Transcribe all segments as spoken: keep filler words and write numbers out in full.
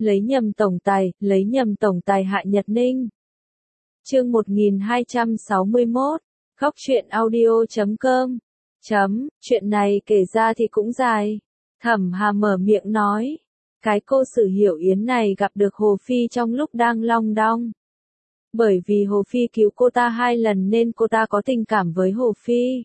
lấy nhầm tổng tài, lấy nhầm tổng tài Hạ Nhật Ninh. Chương một nghìn hai trăm sáu mươi mốt, góc truyện audio chấm com. Chấm, chuyện này kể ra thì cũng dài. Thẩm Hà mở miệng nói, cái cô Sử Hiểu Yến này gặp được Hồ Phi trong lúc đang long đong. Bởi vì Hồ Phi cứu cô ta hai lần nên cô ta có tình cảm với Hồ Phi.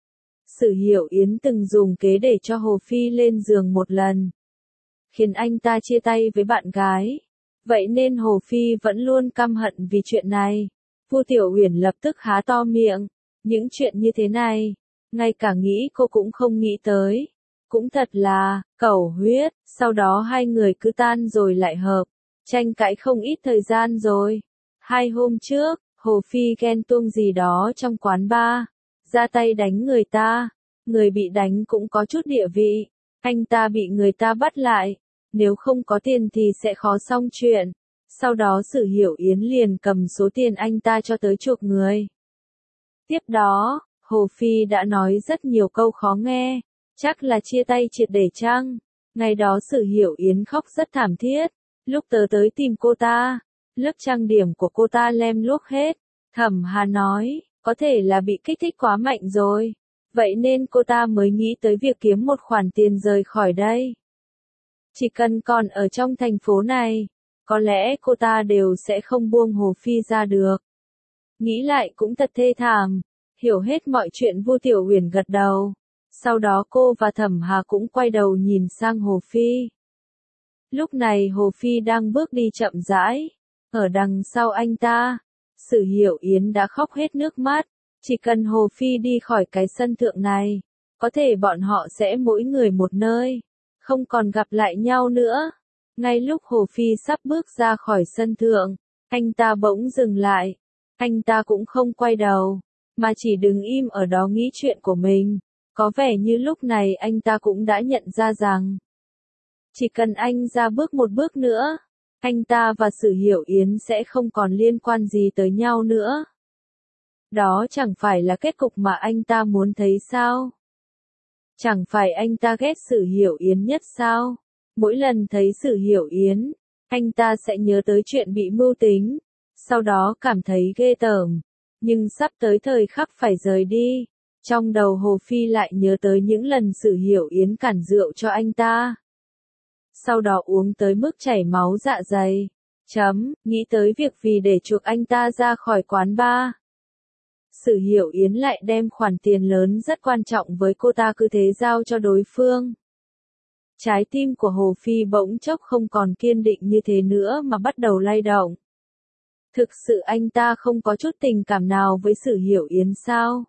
Sử Hiểu Yến từng dùng kế để cho Hồ Phi lên giường một lần, khiến anh ta chia tay với bạn gái. Vậy nên Hồ Phi vẫn luôn căm hận vì chuyện này. Vu Tiểu Uyển lập tức há to miệng. Những chuyện như thế này, ngay cả nghĩ cô cũng không nghĩ tới. Cũng thật là, cẩu huyết, sau đó hai người cứ tan rồi lại hợp. Tranh cãi không ít thời gian rồi. Hai hôm trước, Hồ Phi ghen tuông gì đó trong quán bar, ra tay đánh người ta. Người bị đánh cũng có chút địa vị. Anh ta bị người ta bắt lại. Nếu không có tiền thì sẽ khó xong chuyện. Sau đó Sử Hiểu Yến liền cầm số tiền anh ta cho tới chuộc người. Tiếp đó, Hồ Phi đã nói rất nhiều câu khó nghe. Chắc là chia tay triệt để chăng? Ngày đó Sử Hiểu Yến khóc rất thảm thiết. Lúc tớ tới tìm cô ta, lớp trang điểm của cô ta lem luốc hết. Thẩm Hà nói, có thể là bị kích thích quá mạnh rồi. Vậy nên cô ta mới nghĩ tới việc kiếm một khoản tiền rời khỏi đây. Chỉ cần còn ở trong thành phố này, có lẽ cô ta đều sẽ không buông Hồ Phi ra được. Nghĩ lại cũng thật thê thảm. Hiểu hết mọi chuyện Vu Tiểu Uyển gật đầu. Sau đó cô và Thẩm Hà cũng quay đầu nhìn sang Hồ Phi. Lúc này Hồ Phi đang bước đi chậm rãi. Ở đằng sau anh ta, Sử Hiểu Yến đã khóc hết nước mắt. Chỉ cần Hồ Phi đi khỏi cái sân thượng này, có thể bọn họ sẽ mỗi người một nơi, không còn gặp lại nhau nữa. Ngay lúc Hồ Phi sắp bước ra khỏi sân thượng, anh ta bỗng dừng lại. Anh ta cũng không quay đầu, mà chỉ đứng im ở đó nghĩ chuyện của mình. Có vẻ như lúc này anh ta cũng đã nhận ra rằng, chỉ cần anh ra bước một bước nữa, anh ta và Sử Hiểu Yến sẽ không còn liên quan gì tới nhau nữa. Đó chẳng phải là kết cục mà anh ta muốn thấy sao? Chẳng phải anh ta ghét Sử Hiểu Yến nhất sao? Mỗi lần thấy Sử Hiểu Yến, anh ta sẽ nhớ tới chuyện bị mưu tính, sau đó cảm thấy ghê tởm. Nhưng sắp tới thời khắc phải rời đi, trong đầu Hồ Phi lại nhớ tới những lần Sử Hiểu Yến cản rượu cho anh ta. Sau đó uống tới mức chảy máu dạ dày. Chấm, nghĩ tới việc vì để chuộc anh ta ra khỏi quán bar, Sử Hiểu Yến lại đem khoản tiền lớn rất quan trọng với cô ta cứ thế giao cho đối phương. Trái tim của Hồ Phi bỗng chốc không còn kiên định như thế nữa mà bắt đầu lay động. Thực sự anh ta không có chút tình cảm nào với Sử Hiểu Yến sao?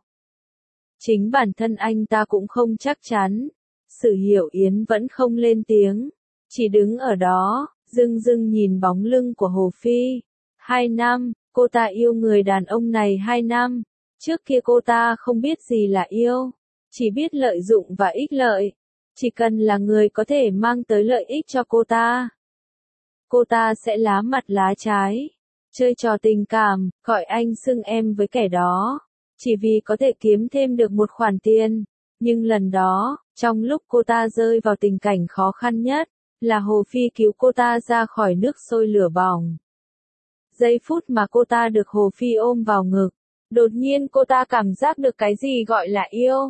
Chính bản thân anh ta cũng không chắc chắn. Sử Hiểu Yến vẫn không lên tiếng, chỉ đứng ở đó, dưng dưng nhìn bóng lưng của Hồ Phi. Hai năm, cô ta yêu người đàn ông này hai năm. Trước kia cô ta không biết gì là yêu, chỉ biết lợi dụng và ích lợi. Chỉ cần là người có thể mang tới lợi ích cho cô ta, cô ta sẽ lá mặt lá trái, chơi trò tình cảm, gọi anh xưng em với kẻ đó, chỉ vì có thể kiếm thêm được một khoản tiền. Nhưng lần đó, trong lúc cô ta rơi vào tình cảnh khó khăn nhất, là Hồ Phi cứu cô ta ra khỏi nước sôi lửa bỏng. Giây phút mà cô ta được Hồ Phi ôm vào ngực, đột nhiên cô ta cảm giác được cái gì gọi là yêu.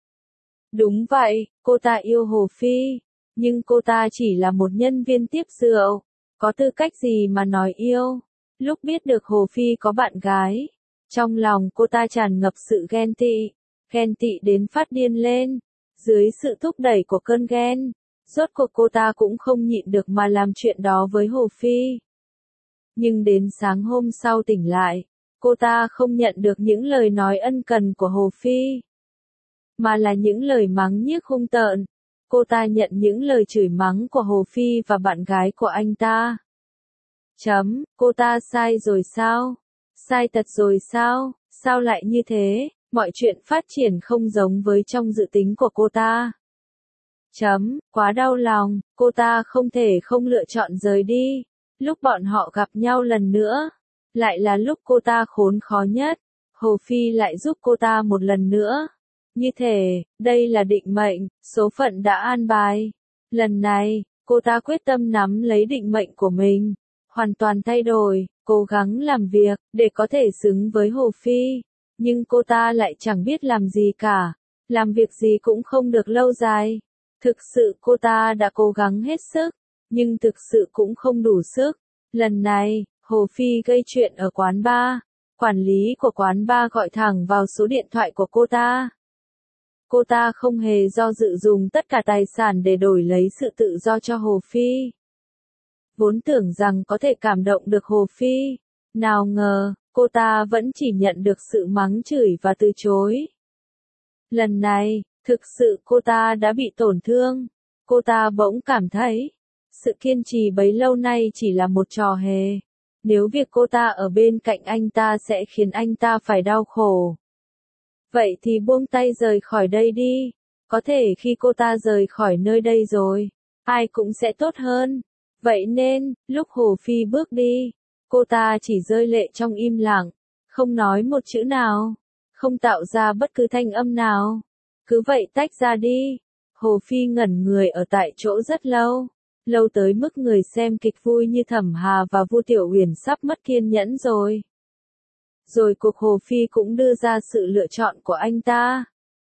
Đúng vậy, cô ta yêu Hồ Phi, nhưng cô ta chỉ là một nhân viên tiếp rượu, có tư cách gì mà nói yêu. Lúc biết được Hồ Phi có bạn gái, trong lòng cô ta tràn ngập sự ghen tị, ghen tị đến phát điên lên. Dưới sự thúc đẩy của cơn ghen, rốt cuộc cô ta cũng không nhịn được mà làm chuyện đó với Hồ Phi. Nhưng đến sáng hôm sau tỉnh lại, cô ta không nhận được những lời nói ân cần của Hồ Phi, mà là những lời mắng nhiếc hung tợn. Cô ta nhận những lời chửi mắng của Hồ Phi và bạn gái của anh ta. Chấm, cô ta sai rồi sao? Sai thật rồi sao? Sao lại như thế? Mọi chuyện phát triển không giống với trong dự tính của cô ta. Chấm, quá đau lòng, cô ta không thể không lựa chọn rời đi. Lúc bọn họ gặp nhau lần nữa, lại là lúc cô ta khốn khó nhất. Hồ Phi lại giúp cô ta một lần nữa. Như thể, đây là định mệnh, số phận đã an bài. Lần này, Cô ta quyết tâm nắm lấy định mệnh của mình, hoàn toàn thay đổi, cố gắng làm việc, để có thể xứng với Hồ Phi. Nhưng cô ta lại chẳng biết làm gì cả, làm việc gì cũng không được lâu dài. Thực sự cô ta đã cố gắng hết sức, nhưng thực sự cũng không đủ sức. Lần này, Hồ Phi gây chuyện ở quán bar. Quản lý của quán bar gọi thẳng vào số điện thoại của cô ta. Cô ta không hề do dự dùng tất cả tài sản để đổi lấy sự tự do cho Hồ Phi. Vốn tưởng rằng có thể cảm động được Hồ Phi, nào ngờ, cô ta vẫn chỉ nhận được sự mắng chửi và từ chối. Lần này, thực sự cô ta đã bị tổn thương. Cô ta bỗng cảm thấy, sự kiên trì bấy lâu nay chỉ là một trò hề. Nếu việc cô ta ở bên cạnh anh ta sẽ khiến anh ta phải đau khổ, vậy thì buông tay rời khỏi đây đi. Có thể khi cô ta rời khỏi nơi đây rồi, ai cũng sẽ tốt hơn. Vậy nên, lúc Hồ Phi bước đi, cô ta chỉ rơi lệ trong im lặng, không nói một chữ nào, không tạo ra bất cứ thanh âm nào. Cứ vậy tách ra đi. Hồ Phi ngẩn người ở tại chỗ rất lâu, lâu tới mức người xem kịch vui như Thẩm Hà và Vu Tiểu Uyển sắp mất kiên nhẫn rồi. Rồi cuộc Hồ Phi cũng đưa ra sự lựa chọn của anh ta.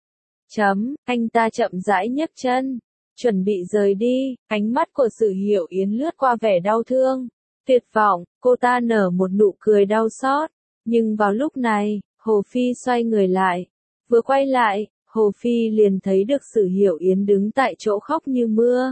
Chấm, anh ta chậm rãi nhấc chân, chuẩn bị rời đi, ánh mắt của Sử Hiểu Yến lướt qua vẻ đau thương, tuyệt vọng, cô ta nở một nụ cười đau xót. Nhưng vào lúc này, Hồ Phi xoay người lại, vừa quay lại, Hồ Phi liền thấy được Sử Hiểu Yến đứng tại chỗ khóc như mưa.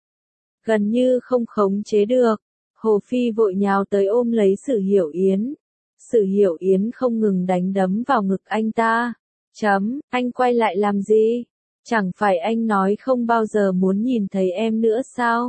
Gần như không khống chế được, Hồ Phi vội nhào tới ôm lấy Sử Hiểu Yến. Sử Hiểu Yến không ngừng đánh đấm vào ngực anh ta. Chấm, anh quay lại làm gì? Chẳng phải anh nói không bao giờ muốn nhìn thấy em nữa sao?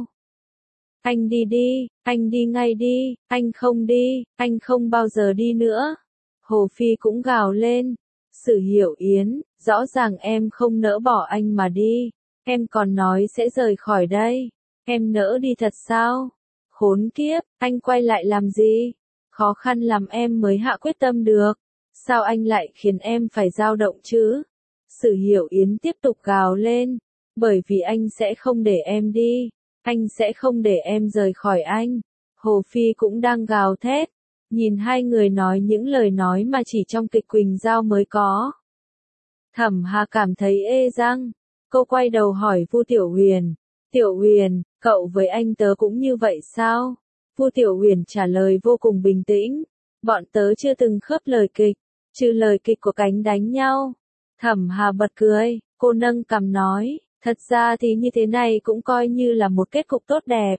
Anh đi đi, anh đi ngay đi, anh không đi, anh không bao giờ đi nữa. Hồ Phi cũng gào lên. Sử Hiểu Yến, rõ ràng em không nỡ bỏ anh mà đi. Em còn nói sẽ rời khỏi đây. Em nỡ đi thật sao? Khốn kiếp, anh quay lại làm gì? Khó khăn làm em mới hạ quyết tâm được. Sao anh lại khiến em phải dao động chứ? Sử Hiểu Yến tiếp tục gào lên. Bởi vì anh sẽ không để em đi. Anh sẽ không để em rời khỏi anh. Hồ Phi cũng đang gào thét. Nhìn hai người nói những lời nói mà chỉ trong kịch Quỳnh Giao mới có. Thẩm Hà cảm thấy ê răng. Cô quay đầu hỏi Vu Tiểu Uyển. Tiểu Uyển, cậu với anh tớ cũng như vậy sao? Vu Tiểu Uyển trả lời vô cùng bình tĩnh. Bọn tớ chưa từng khớp lời kịch, trừ lời kịch của cánh đánh nhau. Thẩm Hà bật cười, cô nâng cằm nói, thật ra thì như thế này cũng coi như là một kết cục tốt đẹp.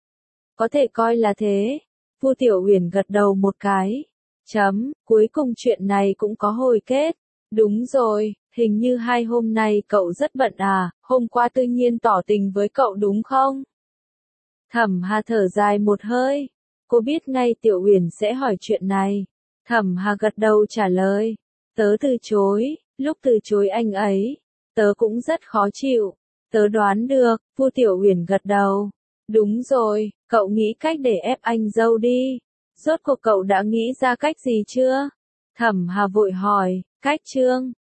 Có thể coi là thế. Vu Tiểu Uyển gật đầu một cái. Chấm, cuối cùng chuyện này cũng có hồi kết. Đúng rồi, hình như hai hôm nay cậu rất bận à, hôm qua tự nhiên tỏ tình với cậu đúng không? Thẩm Hà thở dài một hơi. Cô biết ngay Tiểu Uyển sẽ hỏi chuyện này. Thẩm Hà gật đầu trả lời. Tớ từ chối, lúc từ chối anh ấy, tớ cũng rất khó chịu. Tớ đoán được, Vu Tiểu Uyển gật đầu. Đúng rồi, cậu nghĩ cách để ép anh dâu đi. Rốt cuộc cậu đã nghĩ ra cách gì chưa? Thẩm Hà vội hỏi, cách chương.